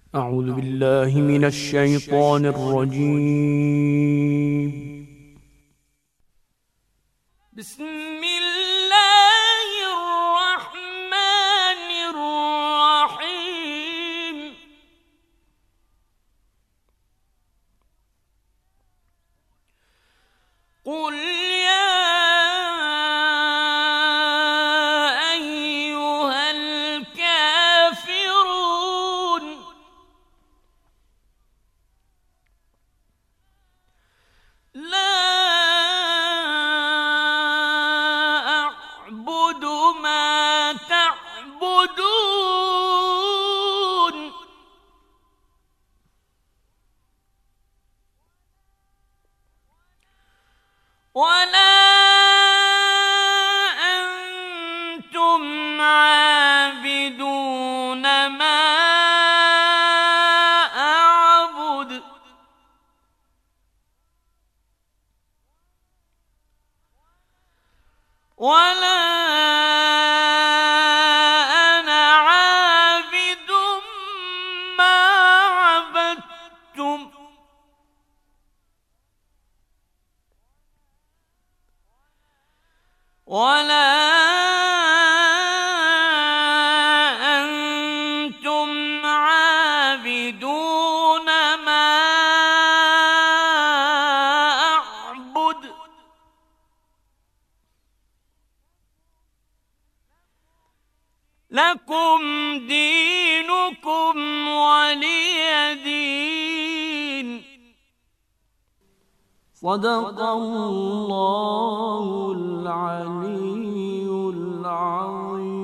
أعوذ بالله من الشيطان الرجيم. بسم الله الرحمن الرحيم. قل يا أيها الكافرون لا أعبد ما تعبدون ولا أنتم عابدون ما أعبد ولا أنا عابد ما عبدتم ولا أنتم عابدون ما أعبد لكم دينكم ولي دين. صدق الله العلي العظيم.